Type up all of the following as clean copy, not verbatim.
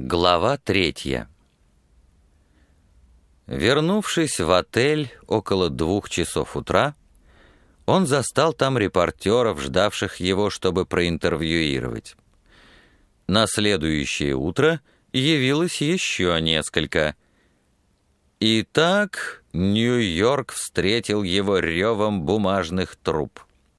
Глава 3. Вернувшись в отель около 2 часов утра, он застал там репортеров, ждавших его, чтобы проинтервьюировать. На следующее утро явилось еще несколько. Итак, Нью-Йорк встретил его ревом бумажных труб.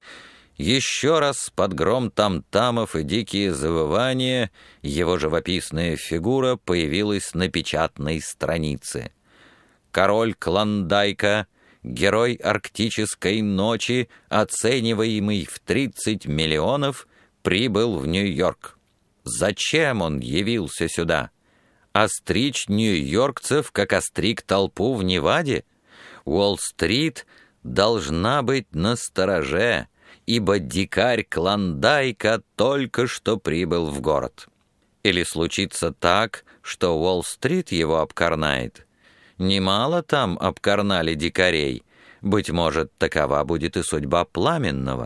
Еще раз под гром там-тамов и дикие завывания его живописная фигура появилась на печатной странице. Король Клондайка, герой арктической ночи, оцениваемый в 30 миллионов, прибыл в Нью-Йорк. Зачем он явился сюда? Остричь нью-йоркцев, как остриг толпу в Неваде? Уолл-стрит должна быть настороже, ибо дикарь Клондайка только что прибыл в город. Или случится так, что Уолл-стрит его обкорнает? Немало там обкорнали дикарей. Быть может, такова будет и судьба Пламенного.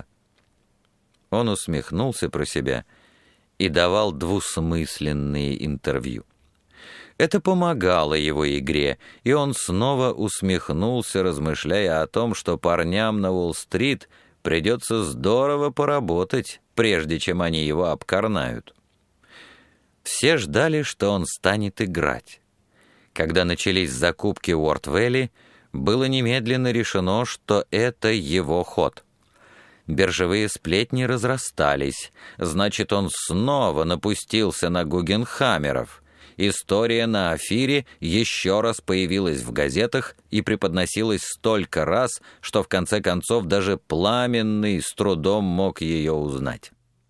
Он усмехнулся про себя и давал двусмысленные интервью. Это помогало его игре, и он снова усмехнулся, размышляя о том, что парням на Уолл-стрит придется здорово поработать, прежде чем они его обкорнают. Все ждали, что он станет играть. Когда начались закупки Уорт-Вэлли, было немедленно решено, что это его ход. Биржевые сплетни разрастались, значит, он снова напустился на Гугенхаммеров. История на Офире еще раз появилась в газетах и преподносилась столько раз, что в конце концов даже Пламенный с трудом мог ее узнать.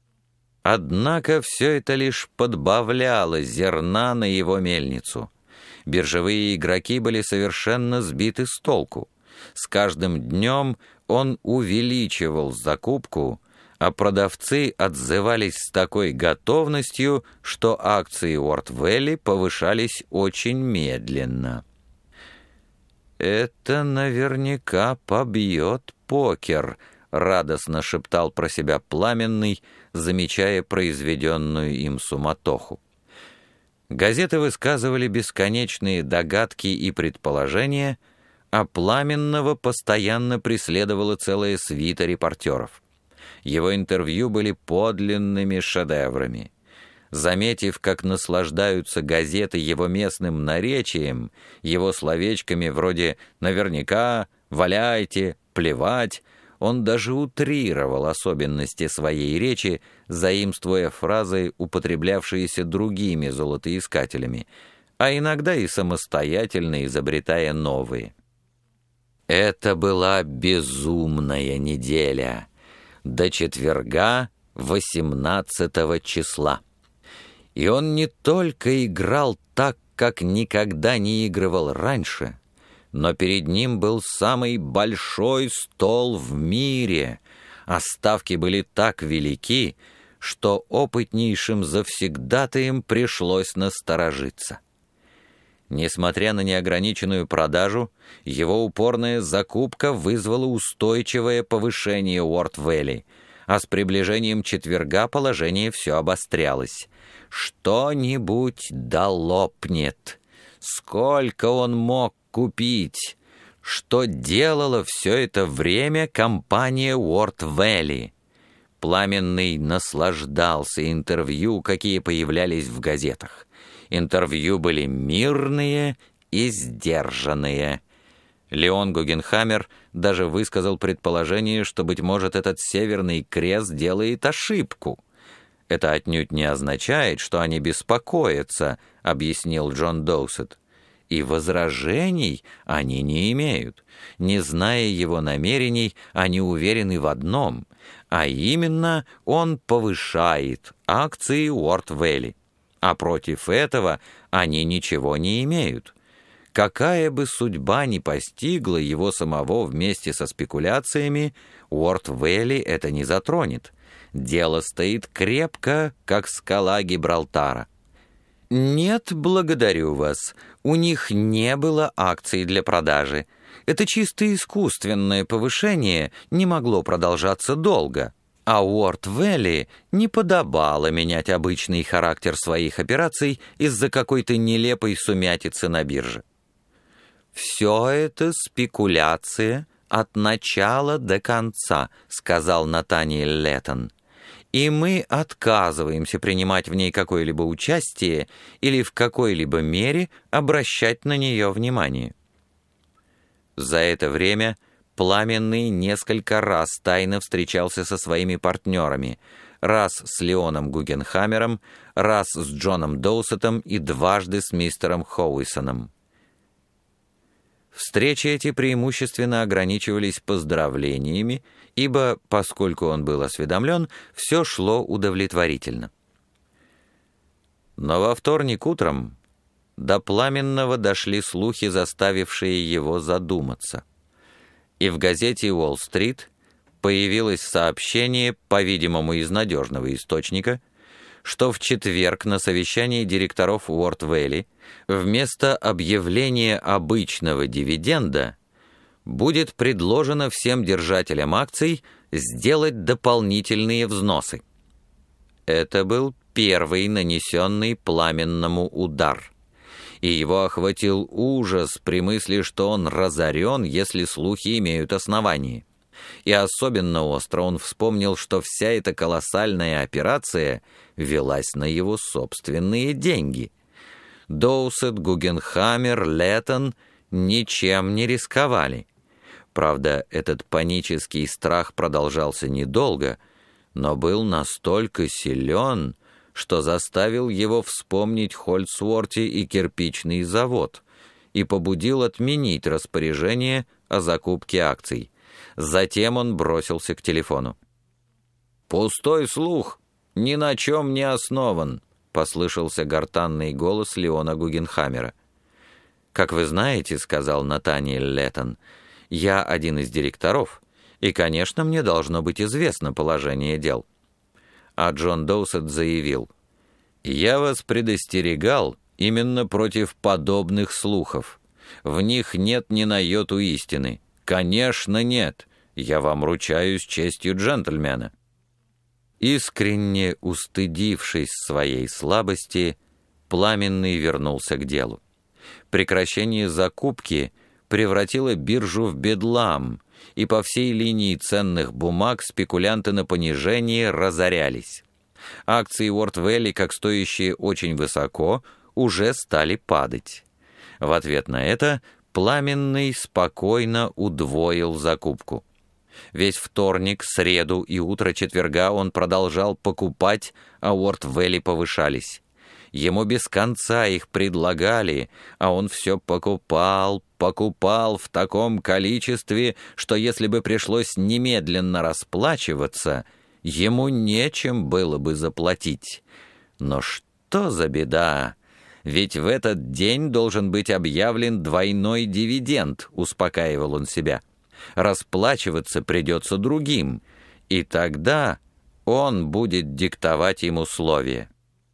Однако все это лишь подбавляло зерна на его мельницу. Биржевые игроки были совершенно сбиты с толку. С каждым днем он увеличивал закупку, а продавцы отзывались с такой готовностью, что акции Уорт-Вэлли повышались очень медленно. «Это наверняка побьет покер», — радостно шептал про себя Пламенный, замечая произведенную им суматоху. Газеты высказывали бесконечные догадки и предположения, а Пламенного постоянно преследовала целая свита репортеров. Его интервью были подлинными шедеврами. Заметив, как наслаждаются газеты его местным наречием, его словечками вроде «наверняка», «валяйте», «плевать», он даже утрировал особенности своей речи, заимствуя фразы, употреблявшиеся другими золотоискателями, а иногда и самостоятельно изобретая новые. Это была безумная неделя. До четверга 18 числа. И он не только играл так, как никогда не игрывал раньше, но перед ним был самый большой стол в мире, а ставки были так велики, что опытнейшим завсегдатаям пришлось насторожиться. Несмотря на неограниченную продажу, его упорная закупка вызвала устойчивое повышение Уорт-Вэлли, а с приближением четверга положение все обострялось. Что-нибудь да лопнет. Сколько он мог купить? Что делала все это время компания Уорт-Вэлли? Пламенный наслаждался интервью, какие появлялись в газетах. Интервью были мирные и сдержанные. Леон Гугенхаммер даже высказал предположение, что, быть может, этот Северный Крест делает ошибку. «Это отнюдь не означает, что они беспокоятся», — объяснил Джон Доусет. «И возражений они не имеют. Не зная его намерений, они уверены в одном, а именно он повышает акции Уорт-Вэлли. А против этого они ничего не имеют. Какая бы судьба ни постигла его самого вместе со спекуляциями, Уорт-Вэлли это не затронет. Дело стоит крепко, как скала Гибралтара. «Нет, благодарю вас. У них не было акций для продажи. Это чисто искусственное повышение не могло продолжаться долго. А Уорт-Вэлли не подобало менять обычный характер своих операций из-за какой-то нелепой сумятицы на бирже. «Все это спекуляция от начала до конца», — сказал Натаниэль Леттон, «и мы отказываемся принимать в ней какое-либо участие или в какой-либо мере обращать на нее внимание». За это время Пламенный несколько раз тайно встречался со своими партнерами, раз с Леоном Гугенхаммером, раз с Джоном Доусетом и дважды с мистером Хоуисоном. Встречи эти преимущественно ограничивались поздравлениями, ибо, поскольку он был осведомлен, все шло удовлетворительно. Но во вторник утром до Пламенного дошли слухи, заставившие его задуматься. И в газете «Уолл-стрит» появилось сообщение, по-видимому, из надежного источника, что в четверг на совещании директоров Уорт-Вэлли вместо объявления обычного дивиденда будет предложено всем держателям акций сделать дополнительные взносы. Это был первый нанесенный Пламенному удар, и его охватил ужас при мысли, что он разорен, если слухи имеют основание. И особенно остро он вспомнил, что вся эта колоссальная операция велась на его собственные деньги. Доусет, Гугенхаммер, Леттон ничем не рисковали. Правда, этот панический страх продолжался недолго, но был настолько силен, что заставил его вспомнить Хольцворти и кирпичный завод и побудил отменить распоряжение о закупке акций. Затем он бросился к телефону. «Пустой слух, ни на чем не основан», — послышался гортанный голос Леона Гугенхаммера. «Как вы знаете, — сказал Натаниэль Леттон, — я один из директоров, и, конечно, мне должно быть известно положение дел». А Джон Доусет заявил: «Я вас предостерегал именно против подобных слухов. В них нет ни на йоту истины. Конечно, нет. Я вам ручаюсь честью джентльмена». Искренне устыдившись своей слабости, Пламенный вернулся к делу. Прекращение закупки превратило биржу в бедлам, и по всей линии ценных бумаг спекулянты на понижение разорялись. Акции Уорт-Вэлли, как стоящие очень высоко, уже стали падать. В ответ на это Пламенный спокойно удвоил закупку. Весь вторник, среду и утро четверга он продолжал покупать, а Уорт-Вэлли повышались. Ему без конца их предлагали, а он все покупал в таком количестве, что если бы пришлось немедленно расплачиваться, ему нечем было бы заплатить. Но что за беда? Ведь в этот день должен быть объявлен двойной дивиденд, успокаивал он себя. Расплачиваться придется другим, и тогда он будет диктовать им условия.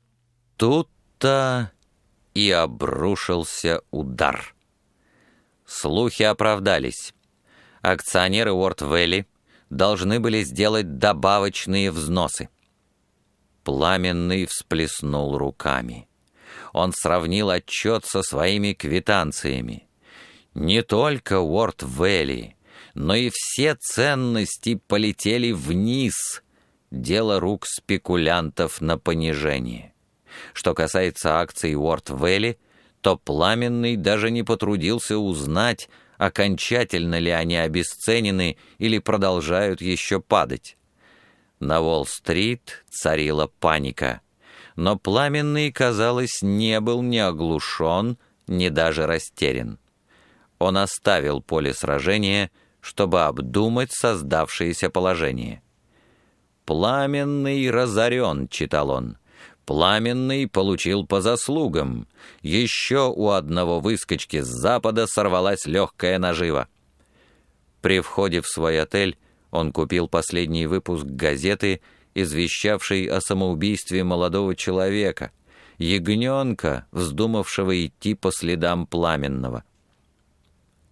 Тут-то и обрушился удар. Слухи оправдались. Акционеры Уорт-Вэлли должны были сделать добавочные взносы. Пламенный всплеснул руками. Он сравнил отчет со своими квитанциями. Не только Уорт-Вэлли, но и все ценности полетели вниз. Дело рук спекулянтов на понижение. Что касается акций Уорт-Вэлли, то Пламенный даже не потрудился узнать, окончательно ли они обесценены или продолжают еще падать. На Уолл-стрит царила паника, но Пламенный, казалось, не был ни оглушен, ни даже растерян. Он оставил поле сражения, чтобы обдумать создавшееся положение. «Пламенный разорен», — читал он. «Пламенный получил по заслугам. Еще у одного выскочки с запада сорвалась легкая нажива». При входе в свой отель он купил последний выпуск газеты, извещавшей о самоубийстве молодого человека, ягненка, вздумавшего идти по следам Пламенного.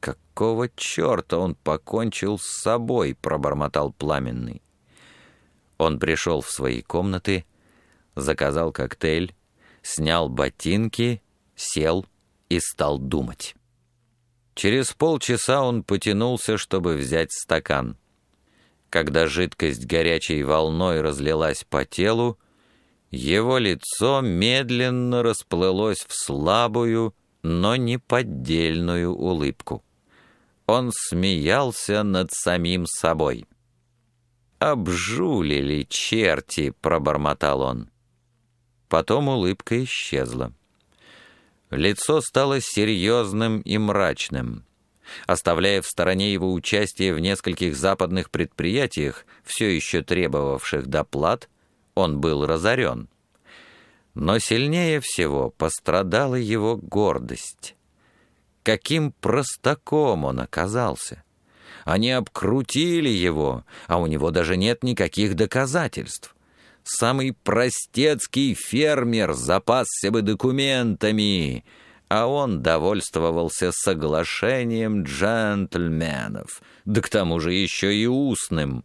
«Какого черта он покончил с собой?» — пробормотал Пламенный. Он пришел в свои комнаты, заказал коктейль, снял ботинки, сел и стал думать. Через полчаса он потянулся, чтобы взять стакан. Когда жидкость горячей волной разлилась по телу, его лицо медленно расплылось в слабую, но неподдельную улыбку. Он смеялся над самим собой. «Обжулили черти!» — пробормотал он. Потом улыбка исчезла. Лицо стало серьезным и мрачным. Оставляя в стороне его участие в нескольких западных предприятиях, все еще требовавших доплат, он был разорен. Но сильнее всего пострадала его гордость. Каким простаком он оказался! Они обкрутили его, а у него даже нет никаких доказательств. Самый простецкий фермер запасся бы документами, а он довольствовался соглашением джентльменов, да к тому же еще и устным.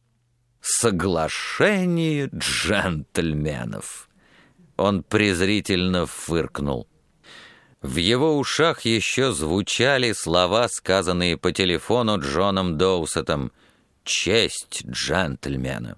Соглашение джентльменов. Он презрительно фыркнул. В его ушах еще звучали слова, сказанные по телефону Джоном Доусетом: «Честь джентльмена».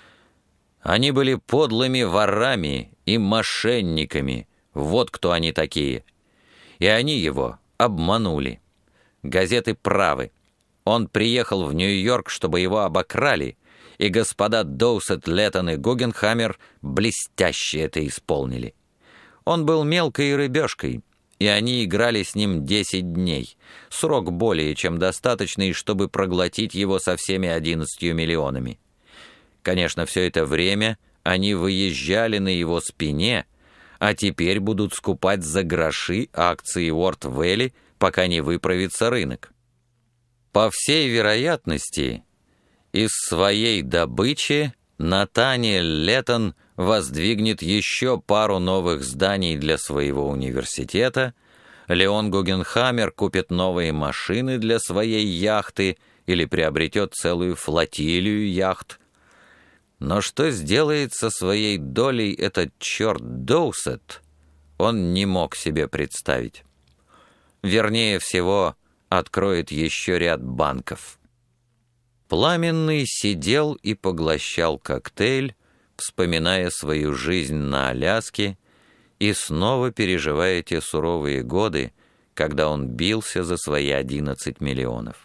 Они были подлыми ворами и мошенниками, вот кто они такие. И они его обманули. Газеты правы. Он приехал в Нью-Йорк, чтобы его обокрали, и господа Доусет, Леттон и Гугенхаммер блестяще это исполнили. Он был мелкой рыбешкой, и они играли с ним 10 дней, срок более чем достаточный, чтобы проглотить его со всеми 11 миллионами. Конечно, все это время они выезжали на его спине, а теперь будут скупать за гроши акции Уорт-Вэлли, пока не выправится рынок. По всей вероятности, из своей добычи Натаниэль Леттон воздвигнет еще пару новых зданий для своего университета, Леон Гугенхаммер купит новые машины для своей яхты или приобретет целую флотилию яхт. Но что сделает со своей долей этот черт Доусет, он не мог себе представить. Вернее всего, откроет еще ряд банков. Пламенный сидел и поглощал коктейль, вспоминая свою жизнь на Аляске и снова переживая те суровые годы, когда он бился за свои 11 миллионов.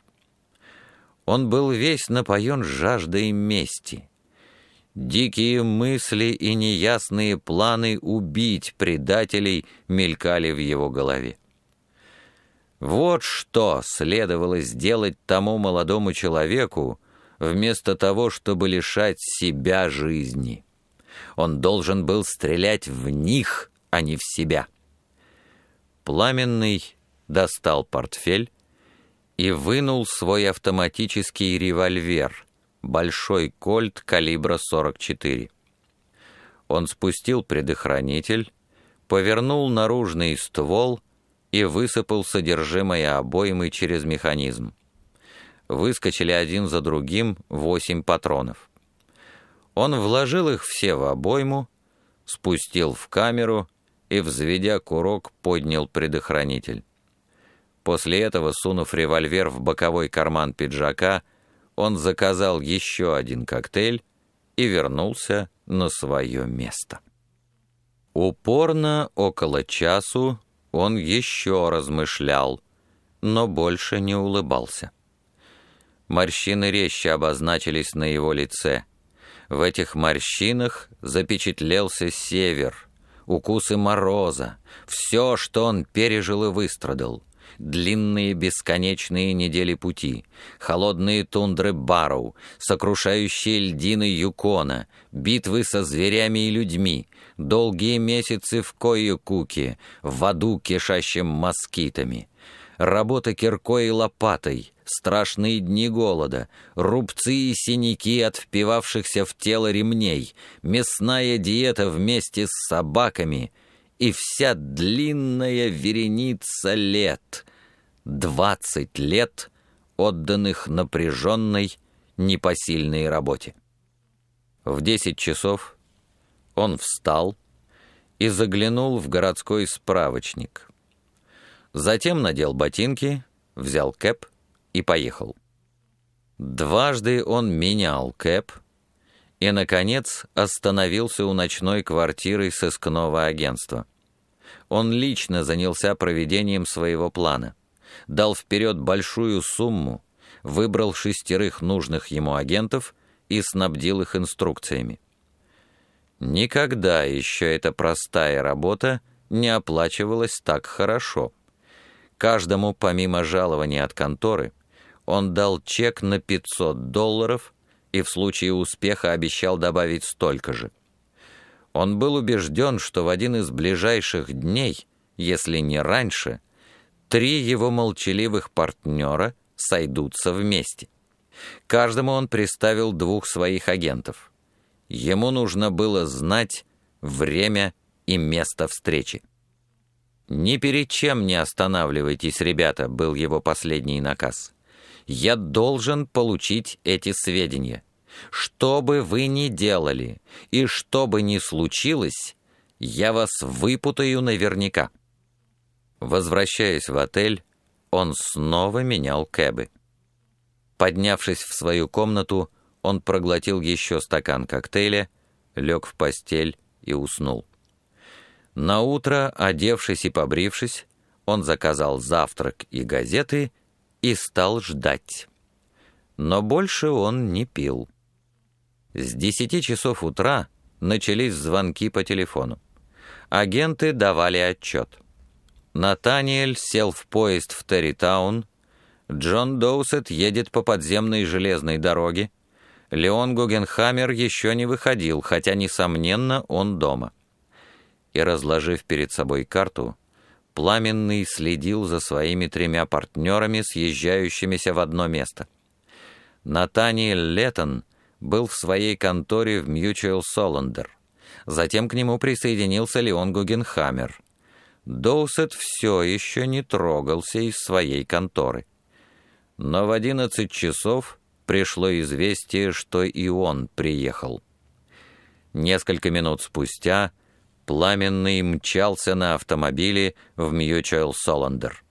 Он был весь напоен жаждой мести. Дикие мысли и неясные планы убить предателей мелькали в его голове. Вот что следовало сделать тому молодому человеку, вместо того, чтобы лишать себя жизни. Он должен был стрелять в них, а не в себя. Пламенный достал портфель и вынул свой автоматический револьвер, большой кольт калибра 44. Он спустил предохранитель, повернул наружный ствол и высыпал содержимое обоймы через механизм. Выскочили один за другим 8 патронов. Он вложил их все в обойму, спустил в камеру и, взведя курок, поднял предохранитель. После этого, сунув револьвер в боковой карман пиджака, он заказал еще один коктейль и вернулся на свое место. Упорно около часу он еще размышлял, но больше не улыбался. Морщины резче обозначились на его лице. В этих морщинах запечатлелся север, укусы мороза, все, что он пережил и выстрадал. Длинные бесконечные недели пути, холодные тундры Барроу, сокрушающие льдины Юкона, битвы со зверями и людьми, долгие месяцы в Койокуке, в аду, кишащем москитами, работа киркой и лопатой, страшные дни голода, рубцы и синяки от впивавшихся в тело ремней, мясная диета вместе с собаками — и вся длинная вереница лет, 20 лет, отданных напряженной, непосильной работе. В 10 часов он встал и заглянул в городской справочник. Затем надел ботинки, взял кэб и поехал. Дважды он менял кэб и, наконец, остановился у ночной квартиры сыскного агентства. Он лично занялся проведением своего плана, дал вперед большую сумму, выбрал 6 нужных ему агентов и снабдил их инструкциями. Никогда еще эта простая работа не оплачивалась так хорошо. Каждому, помимо жалования от конторы, он дал чек на $500 и в случае успеха обещал добавить столько же. Он был убежден, что в один из ближайших дней, если не раньше, 3 его молчаливых партнера сойдутся вместе. Каждому он приставил 2 своих агентов. Ему нужно было знать время и место встречи. «Ни перед чем не останавливайтесь, ребята», — был его последний наказ. «Я должен получить эти сведения. Что бы вы ни делали и что бы ни случилось, я вас выпутаю наверняка». Возвращаясь в отель, он снова менял кэбы. Поднявшись в свою комнату, он проглотил еще стакан коктейля, лег в постель и уснул. Наутро, одевшись и побрившись, он заказал завтрак и газеты и стал ждать. Но больше он не пил. С 10 часов утра начались звонки по телефону. Агенты давали отчет. Натаниэль сел в поезд в Территаун, Джон Доусет едет по подземной железной дороге, Леон Гугенхаммер еще не выходил, хотя, несомненно, он дома. И, разложив перед собой карту, Пламенный следил за своими 3 партнерами, съезжающимися в одно место. Натаниэль Леттон был в своей конторе в Mutual Solander. Затем к нему присоединился Леон Гугенхаммер. Доусет все еще не трогался из своей конторы. Но в 11 часов пришло известие, что и он приехал. Несколько минут спустя Пламенный мчался на автомобиле в Mutual Solander.